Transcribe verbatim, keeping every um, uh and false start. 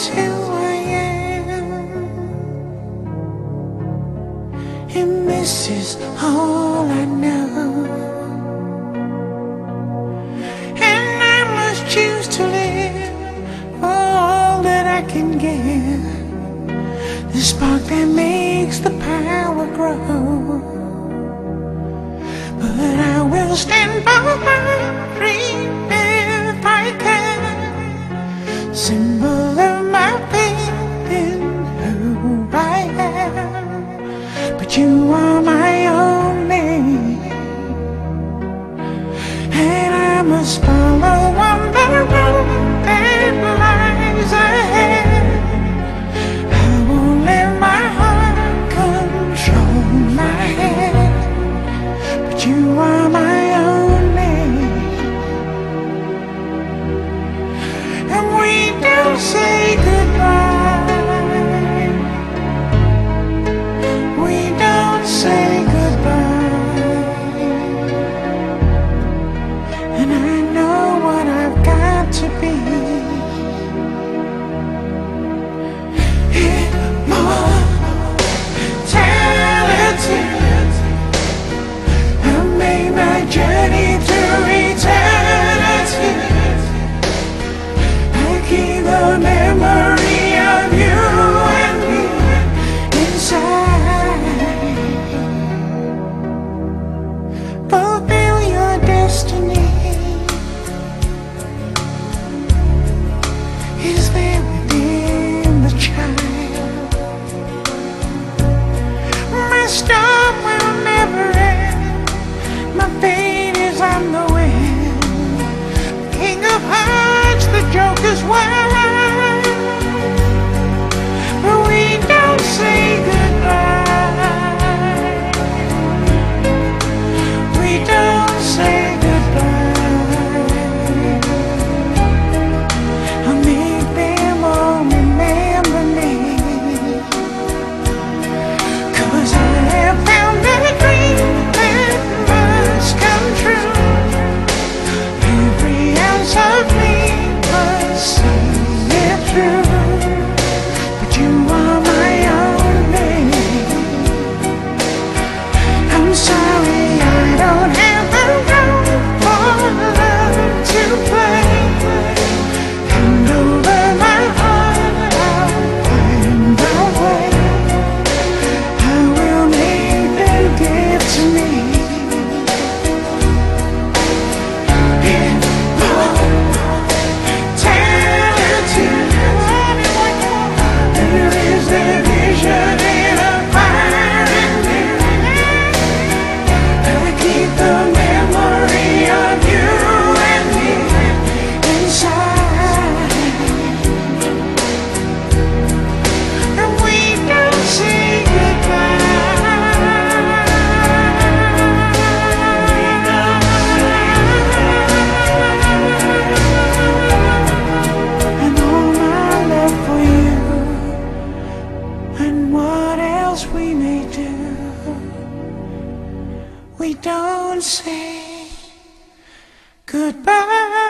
is who I am, and this is all I know. And I must choose to live for all that I can give, the spark that makes the power grow. But I will stand by my dream if I can, symbol of my faith in who I am. But you are my only, and I must follow on the road that lies ahead. I won't let my heart control my head, but you are my only, and we don't say goodbye, we don't say goodbye. And I know what I've got to be. Immortality, I've made my journey through eternity. I keep the memory of you and me inside. Fulfill your destiny is there within the child. My storm will never end, my fate is on the wind. King of hearts, the joker's wild, but we don't say goodbye, we don't say goodbye. I'll make them all remember me, 'cause I have found a dream that must come true. Every ounce of me must see it through. But you are my only, I'm sorry I don't have the room for love to play. Hand over my heart, I'll find a way. I will make them give to me. Immortality, there is the vision in a fire in me. I keep the memory of you and me inside, and we don't say goodbye, and all my love for you, and what else we may do, we don't say goodbye.